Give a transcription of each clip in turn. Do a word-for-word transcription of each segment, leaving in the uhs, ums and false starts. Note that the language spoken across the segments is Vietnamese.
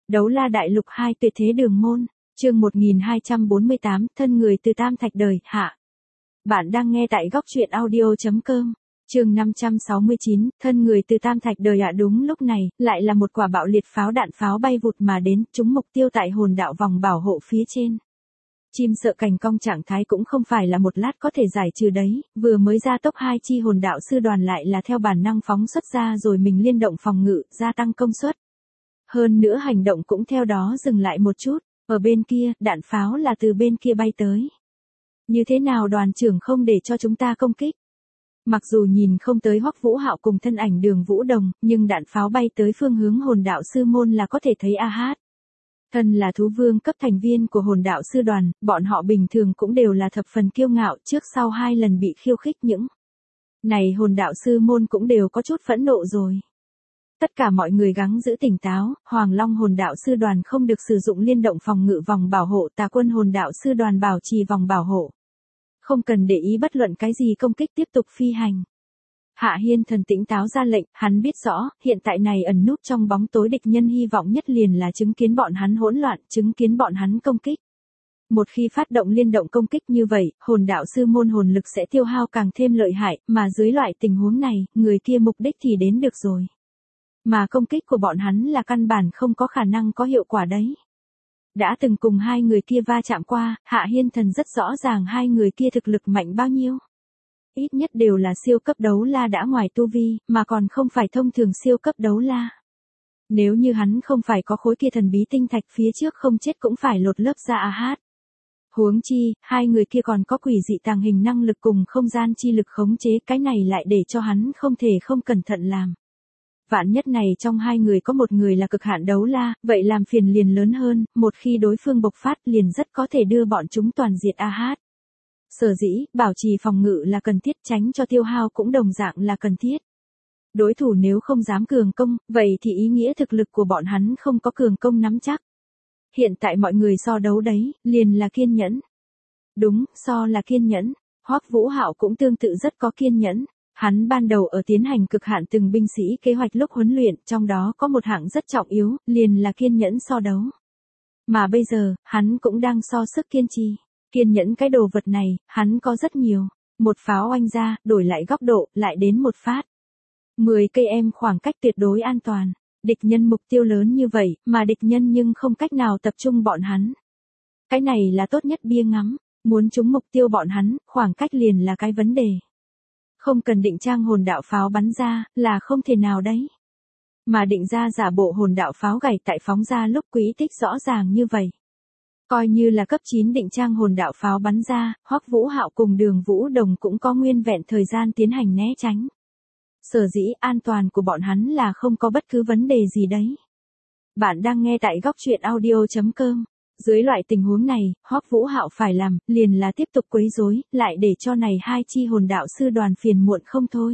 Đấu La Đại Lục hai Tuyệt Thế Đường Môn, chương một nghìn hai trăm bốn mươi tám, thân người từ Tam Thạch đời, hạ. Bạn đang nghe tại góc truyện audio chấm com, chương năm trăm sáu mươi chín, thân người từ Tam Thạch đời ạ. Đúng lúc này, lại là một quả bạo liệt pháo đạn pháo bay vụt mà đến, trúng mục tiêu tại hồn đạo vòng bảo hộ phía trên. Chim sợ cành cong trạng thái cũng không phải là một lát có thể giải trừ đấy, vừa mới ra tốc hai chi hồn đạo sư đoàn lại là theo bản năng phóng xuất ra rồi mình liên động phòng ngự, gia tăng công suất. Hơn nữa hành động cũng theo đó dừng lại một chút, ở bên kia, đạn pháo là từ bên kia bay tới. Như thế nào đoàn trưởng không để cho chúng ta công kích? Mặc dù nhìn không tới Hoắc Vũ Hạo cùng thân ảnh Đường Vũ Đồng, nhưng đạn pháo bay tới phương hướng hồn đạo sư môn là có thể thấy a hát. Thân là thú vương cấp thành viên của hồn đạo sư đoàn, bọn họ bình thường cũng đều là thập phần kiêu ngạo, trước sau hai lần bị khiêu khích những. Này hồn đạo sư môn cũng đều có chút phẫn nộ rồi. Tất cả mọi người gắng giữ tỉnh táo, Hoàng Long hồn đạo sư đoàn không được sử dụng liên động phòng ngự vòng bảo hộ, Tà Quân hồn đạo sư đoàn bảo trì vòng bảo hộ. Không cần để ý bất luận cái gì công kích tiếp tục phi hành. Hạ Hiên Thần tỉnh táo ra lệnh, hắn biết rõ, hiện tại này ẩn núp trong bóng tối địch nhân hy vọng nhất liền là chứng kiến bọn hắn hỗn loạn, chứng kiến bọn hắn công kích. Một khi phát động liên động công kích như vậy, hồn đạo sư môn hồn lực sẽ tiêu hao càng thêm lợi hại, mà dưới loại tình huống này, người kia mục đích thì đến được rồi. Mà công kích của bọn hắn là căn bản không có khả năng có hiệu quả đấy. Đã từng cùng hai người kia va chạm qua, Hạ Hiên Thần rất rõ ràng hai người kia thực lực mạnh bao nhiêu. Ít nhất đều là siêu cấp đấu la đã ngoài tu vi, mà còn không phải thông thường siêu cấp đấu la. Nếu như hắn không phải có khối kia thần bí tinh thạch phía trước không chết cũng phải lột lớp ra a hát. Huống chi, hai người kia còn có quỷ dị tàng hình năng lực cùng không gian chi lực khống chế, cái này lại để cho hắn không thể không cẩn thận làm. Vạn nhất này trong hai người có một người là cực hạn đấu la, vậy làm phiền liền lớn hơn, một khi đối phương bộc phát liền rất có thể đưa bọn chúng toàn diệt a hát. Sở dĩ, bảo trì phòng ngự là cần thiết, tránh cho tiêu hao cũng đồng dạng là cần thiết. Đối thủ nếu không dám cường công, vậy thì ý nghĩa thực lực của bọn hắn không có cường công nắm chắc. Hiện tại mọi người so đấu đấy, liền là kiên nhẫn. Đúng, so là kiên nhẫn, Hoắc Vũ Hạo cũng tương tự rất có kiên nhẫn. Hắn ban đầu ở tiến hành cực hạn từng binh sĩ kế hoạch lúc huấn luyện, trong đó có một hạng rất trọng yếu, liền là kiên nhẫn so đấu. Mà bây giờ, hắn cũng đang so sức kiên trì. Kiên nhẫn cái đồ vật này, hắn có rất nhiều. Một pháo oanh ra, đổi lại góc độ, lại đến một phát. mười cây em khoảng cách tuyệt đối an toàn. Địch nhân mục tiêu lớn như vậy, mà địch nhân nhưng không cách nào tập trung bọn hắn. Cái này là tốt nhất bia ngắm. Muốn trúng mục tiêu bọn hắn, khoảng cách liền là cái vấn đề. Không cần định trang hồn đạo pháo bắn ra, là không thể nào đấy. Mà định ra giả bộ hồn đạo pháo gảy tại phóng ra lúc quỹ tích rõ ràng như vậy. Coi như là cấp chín định trang hồn đạo pháo bắn ra, Hoắc Vũ Hạo cùng Đường Vũ Đồng cũng có nguyên vẹn thời gian tiến hành né tránh. Sở dĩ an toàn của bọn hắn là không có bất cứ vấn đề gì đấy. Bạn đang nghe tại góc truyện audio chấm com. Dưới loại tình huống này, Hoắc Vũ Hạo phải làm, liền là tiếp tục quấy rối, lại để cho này hai chi hồn đạo sư đoàn phiền muộn không thôi.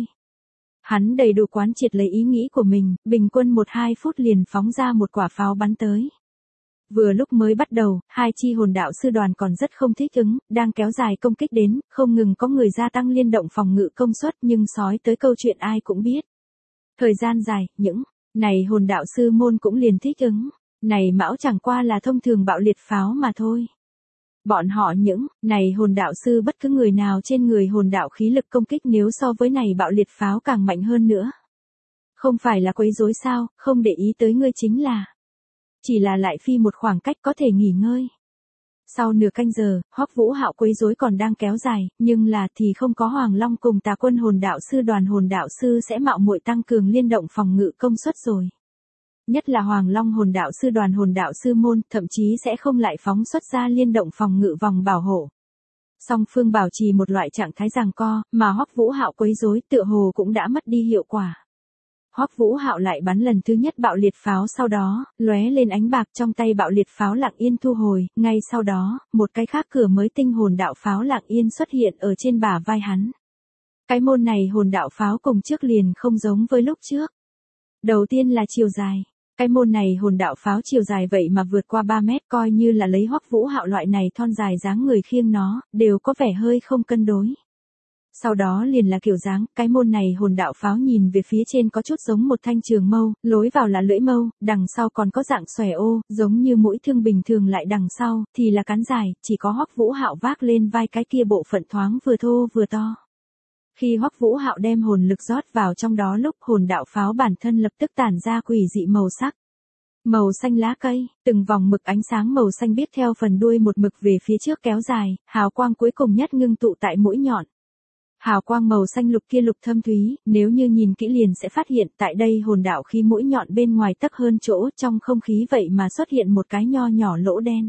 Hắn đầy đủ quán triệt lấy ý nghĩ của mình, bình quân một hai phút liền phóng ra một quả pháo bắn tới. Vừa lúc mới bắt đầu, hai chi hồn đạo sư đoàn còn rất không thích ứng, đang kéo dài công kích đến, không ngừng có người gia tăng liên động phòng ngự công suất, nhưng sói tới câu chuyện ai cũng biết. Thời gian dài, những này hồn đạo sư môn cũng liền thích ứng. Này mão chẳng qua là thông thường bạo liệt pháo mà thôi. Bọn họ những, này hồn đạo sư bất cứ người nào trên người hồn đạo khí lực công kích nếu so với này bạo liệt pháo càng mạnh hơn nữa. Không phải là quấy rối sao, không để ý tới ngươi chính là. Chỉ là lại phi một khoảng cách có thể nghỉ ngơi. Sau nửa canh giờ, Hoắc Vũ Hạo quấy rối còn đang kéo dài, nhưng là thì không có Hoàng Long cùng Tà Quân hồn đạo sư đoàn hồn đạo sư sẽ mạo muội tăng cường liên động phòng ngự công suất rồi. Nhất là Hoàng Long hồn đạo sư đoàn hồn đạo sư môn, thậm chí sẽ không lại phóng xuất ra liên động phòng ngự vòng bảo hộ. Song phương bảo trì một loại trạng thái giằng co, mà Hoắc Vũ Hạo quấy rối tựa hồ cũng đã mất đi hiệu quả. Hoắc Vũ Hạo lại bắn lần thứ nhất bạo liệt pháo, sau đó, lóe lên ánh bạc trong tay bạo liệt pháo lặng yên thu hồi, ngay sau đó, một cái khác cửa mới tinh hồn đạo pháo lặng yên xuất hiện ở trên bả vai hắn. Cái môn này hồn đạo pháo cùng trước liền không giống với lúc trước. Đầu tiên là chiều dài. Cái môn này hồn đạo pháo chiều dài vậy mà vượt qua ba mét, coi như là lấy Hoắc Vũ Hạo loại này thon dài dáng người khiêng nó, đều có vẻ hơi không cân đối. Sau đó liền là kiểu dáng, cái môn này hồn đạo pháo nhìn về phía trên có chút giống một thanh trường mâu, lối vào là lưỡi mâu, đằng sau còn có dạng xòe ô, giống như mũi thương bình thường lại đằng sau, thì là cán dài, chỉ có Hoắc Vũ Hạo vác lên vai cái kia bộ phận thoáng vừa thô vừa to. Khi Hoắc Vũ Hạo đem hồn lực rót vào trong đó lúc hồn đạo pháo bản thân lập tức tản ra quỷ dị màu sắc. Màu xanh lá cây, từng vòng mực ánh sáng màu xanh biếc theo phần đuôi một mực về phía trước kéo dài, hào quang cuối cùng nhất ngưng tụ tại mũi nhọn. Hào quang màu xanh lục kia lục thâm thúy, nếu như nhìn kỹ liền sẽ phát hiện tại đây hồn đạo khí mũi nhọn bên ngoài tấc hơn chỗ trong không khí vậy mà xuất hiện một cái nho nhỏ lỗ đen.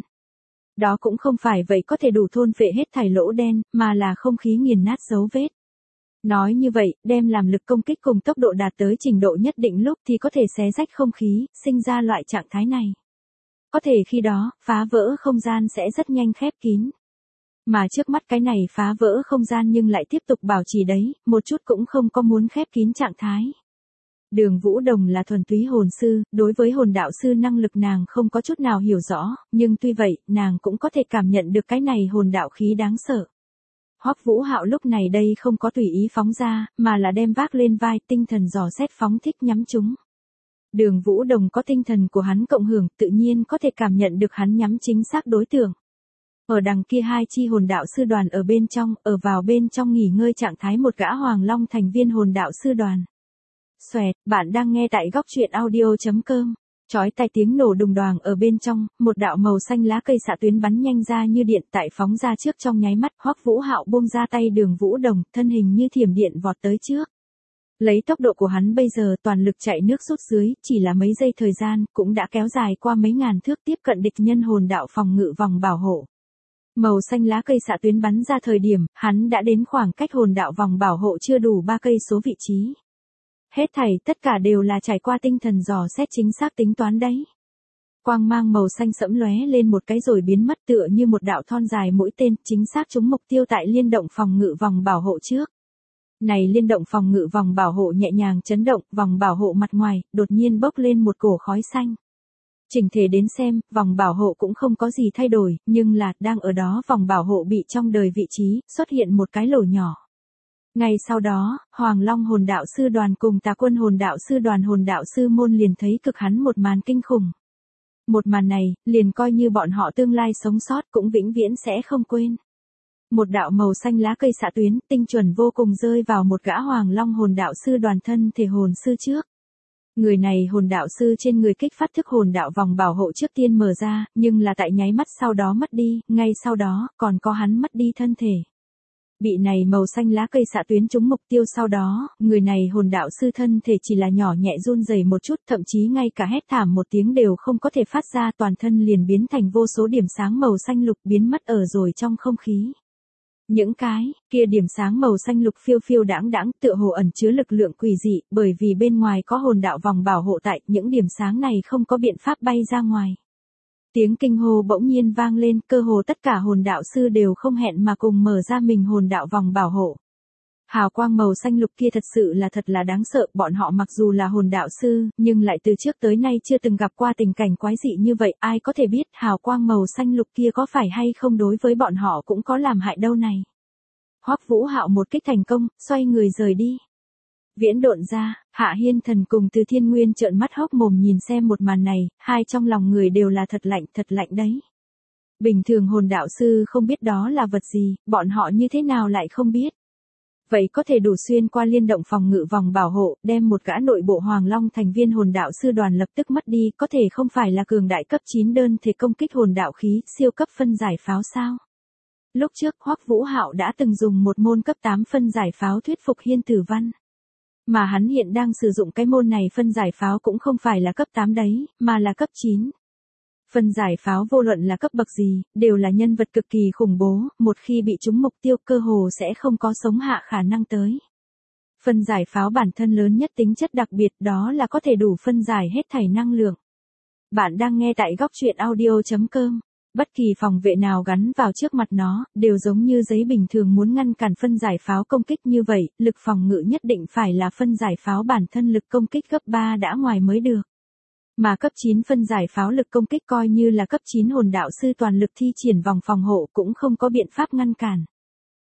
Đó cũng không phải vậy có thể đủ thôn phệ hết thảy lỗ đen, mà là không khí nghiền nát dấu vết. Nói như vậy, đem làm lực công kích cùng tốc độ đạt tới trình độ nhất định lúc thì có thể xé rách không khí, sinh ra loại trạng thái này. Có thể khi đó, phá vỡ không gian sẽ rất nhanh khép kín. Mà trước mắt cái này phá vỡ không gian nhưng lại tiếp tục bảo trì đấy, một chút cũng không có muốn khép kín trạng thái. Đường Vũ Đồng là thuần túy hồn sư, đối với hồn đạo sư năng lực nàng không có chút nào hiểu rõ, nhưng tuy vậy, nàng cũng có thể cảm nhận được cái này hồn đạo khí đáng sợ. Hoắc Vũ Hạo lúc này đây không có tùy ý phóng ra, mà là đem vác lên vai tinh thần dò xét phóng thích nhắm chúng. Đường Vũ Đồng có tinh thần của hắn cộng hưởng, tự nhiên có thể cảm nhận được hắn nhắm chính xác đối tượng. Ở đằng kia hai chi hồn đạo sư đoàn ở bên trong, ở vào bên trong nghỉ ngơi trạng thái một gã Hoàng Long thành viên hồn đạo sư đoàn. Xoẹt, bạn đang nghe tại góc truyện audio chấm com. Chói tai tiếng nổ đùng đoàng ở bên trong, một đạo màu xanh lá cây xạ tuyến bắn nhanh ra như điện tại phóng ra trước trong nháy mắt, Hoắc Vũ Hạo buông ra tay Đường Vũ Đồng, thân hình như thiểm điện vọt tới trước. Lấy tốc độ của hắn bây giờ toàn lực chạy nước rút dưới, chỉ là mấy giây thời gian, cũng đã kéo dài qua mấy ngàn thước tiếp cận địch nhân hồn đạo phòng ngự vòng bảo hộ. Màu xanh lá cây xạ tuyến bắn ra thời điểm, hắn đã đến khoảng cách hồn đạo vòng bảo hộ chưa đủ ba cây số vị trí. Hết thảy tất cả đều là trải qua tinh thần dò xét chính xác tính toán đấy. Quang mang màu xanh sẫm lóe lên một cái rồi biến mất tựa như một đạo thon dài mũi tên, chính xác trúng mục tiêu tại liên động phòng ngự vòng bảo hộ trước. Này liên động phòng ngự vòng bảo hộ nhẹ nhàng chấn động, vòng bảo hộ mặt ngoài, đột nhiên bốc lên một cổ khói xanh. Chỉnh thể đến xem, vòng bảo hộ cũng không có gì thay đổi, nhưng là, đang ở đó vòng bảo hộ bị trong đời vị trí, xuất hiện một cái lỗ nhỏ. Ngay sau đó, Hoàng Long hồn đạo sư đoàn cùng Tà Quân hồn đạo sư đoàn hồn đạo sư môn liền thấy cực hắn một màn kinh khủng. Một màn này, liền coi như bọn họ tương lai sống sót cũng vĩnh viễn sẽ không quên. Một đạo màu xanh lá cây xạ tuyến, tinh chuẩn vô cùng rơi vào một gã Hoàng Long hồn đạo sư đoàn thân thể hồn sư trước. Người này hồn đạo sư trên người kích phát thức hồn đạo vòng bảo hộ trước tiên mở ra, nhưng là tại nháy mắt sau đó mất đi, ngay sau đó, còn có hắn mất đi thân thể. Bị này màu xanh lá cây xạ tuyến trúng mục tiêu sau đó, người này hồn đạo sư thân thể chỉ là nhỏ nhẹ run rẩy một chút, thậm chí ngay cả hét thảm một tiếng đều không có thể phát ra, toàn thân liền biến thành vô số điểm sáng màu xanh lục biến mất ở rồi trong không khí. Những cái kia điểm sáng màu xanh lục phiêu phiêu đãng đãng tựa hồ ẩn chứa lực lượng quỷ dị, bởi vì bên ngoài có hồn đạo vòng bảo hộ tại, những điểm sáng này không có biện pháp bay ra ngoài. Tiếng kinh hô bỗng nhiên vang lên, cơ hồ tất cả hồn đạo sư đều không hẹn mà cùng mở ra mình hồn đạo vòng bảo hộ. Hào quang màu xanh lục kia thật sự là thật là đáng sợ, bọn họ mặc dù là hồn đạo sư, nhưng lại từ trước tới nay chưa từng gặp qua tình cảnh quái dị như vậy, ai có thể biết hào quang màu xanh lục kia có phải hay không đối với bọn họ cũng có làm hại đâu này. Hoắc Vũ Hạo một kích thành công, xoay người rời đi. Viễn độn ra, Hạ Hiên Thần cùng Từ Thiên Nguyên trợn mắt hốc mồm nhìn xem một màn này, hai trong lòng người đều là thật lạnh, thật lạnh đấy. Bình thường hồn đạo sư không biết đó là vật gì, bọn họ như thế nào lại không biết. Vậy có thể đủ xuyên qua liên động phòng ngự vòng bảo hộ, đem một gã nội bộ Hoàng Long thành viên hồn đạo sư đoàn lập tức mất đi, có thể không phải là cường đại cấp chín đơn thể công kích hồn đạo khí, siêu cấp phân giải pháo sao? Lúc trước Hoắc Vũ Hạo đã từng dùng một môn cấp tám phân giải pháo thuyết phục Hiên Tử Văn. Mà hắn hiện đang sử dụng cái môn này phân giải pháo cũng không phải là cấp tám đấy, mà là cấp chín. Phân giải pháo vô luận là cấp bậc gì, đều là nhân vật cực kỳ khủng bố, một khi bị trúng mục tiêu cơ hồ sẽ không có sống hạ khả năng tới. Phân giải pháo bản thân lớn nhất tính chất đặc biệt đó là có thể đủ phân giải hết thảy năng lượng. Bạn đang nghe tại góc truyện audio chấm com. Bất kỳ phòng vệ nào gắn vào trước mặt nó, đều giống như giấy bình thường muốn ngăn cản phân giải pháo công kích như vậy, lực phòng ngự nhất định phải là phân giải pháo bản thân lực công kích gấp ba đã ngoài mới được. Mà cấp chín phân giải pháo lực công kích coi như là cấp chín hồn đạo sư toàn lực thi triển vòng phòng hộ cũng không có biện pháp ngăn cản.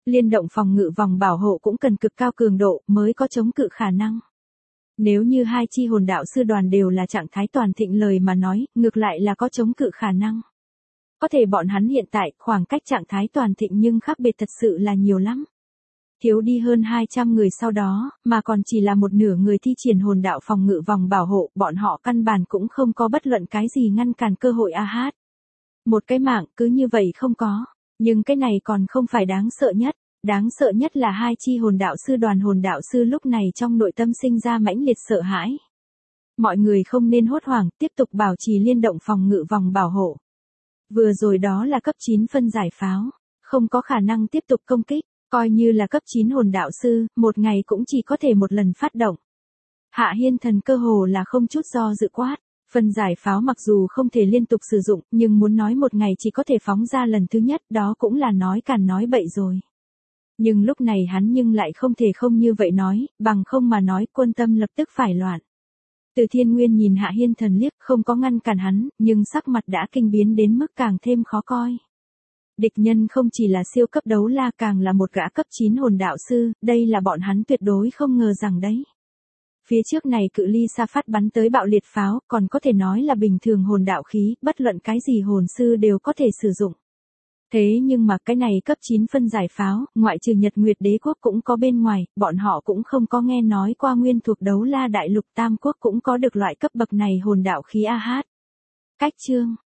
Liên động phòng ngự vòng bảo hộ cũng cần cực cao cường độ mới có chống cự khả năng. Nếu như hai chi hồn đạo sư đoàn đều là trạng thái toàn thịnh lời mà nói, ngược lại là có chống cự khả năng. Có thể bọn hắn hiện tại khoảng cách trạng thái toàn thịnh nhưng khác biệt thật sự là nhiều lắm. Thiếu đi hơn hai trăm người sau đó, mà còn chỉ là một nửa người thi triển hồn đạo phòng ngự vòng bảo hộ, bọn họ căn bản cũng không có bất luận cái gì ngăn cản cơ hội a hát. Một cái mạng cứ như vậy không có, nhưng cái này còn không phải đáng sợ nhất. Đáng sợ nhất là hai chi hồn đạo sư đoàn hồn đạo sư lúc này trong nội tâm sinh ra mãnh liệt sợ hãi. Mọi người không nên hốt hoảng, tiếp tục bảo trì liên động phòng ngự vòng bảo hộ. Vừa rồi đó là cấp chín phân giải pháo, không có khả năng tiếp tục công kích, coi như là cấp chín hồn đạo sư, một ngày cũng chỉ có thể một lần phát động. Hạ Hiên Thần cơ hồ là không chút do dự quát, phân giải pháo mặc dù không thể liên tục sử dụng, nhưng muốn nói một ngày chỉ có thể phóng ra lần thứ nhất đó cũng là nói càn nói bậy rồi. Nhưng lúc này hắn nhưng lại không thể không như vậy nói, bằng không mà nói quân tâm lập tức phải loạn. Từ Thiên Nguyên nhìn Hạ Hiên Thần liếc không có ngăn cản hắn, nhưng sắc mặt đã kinh biến đến mức càng thêm khó coi. Địch nhân không chỉ là siêu cấp đấu la càng là một gã cấp chín hồn đạo sư, đây là bọn hắn tuyệt đối không ngờ rằng đấy. Phía trước này cự ly xa phát bắn tới bạo liệt pháo, còn có thể nói là bình thường hồn đạo khí, bất luận cái gì hồn sư đều có thể sử dụng. Thế nhưng mà cái này cấp chín phân giải pháo, ngoại trừ Nhật Nguyệt Đế quốc cũng có bên ngoài, bọn họ cũng không có nghe nói qua nguyên thuộc đấu la đại lục Tam quốc cũng có được loại cấp bậc này hồn đạo khí a hát. Cách chương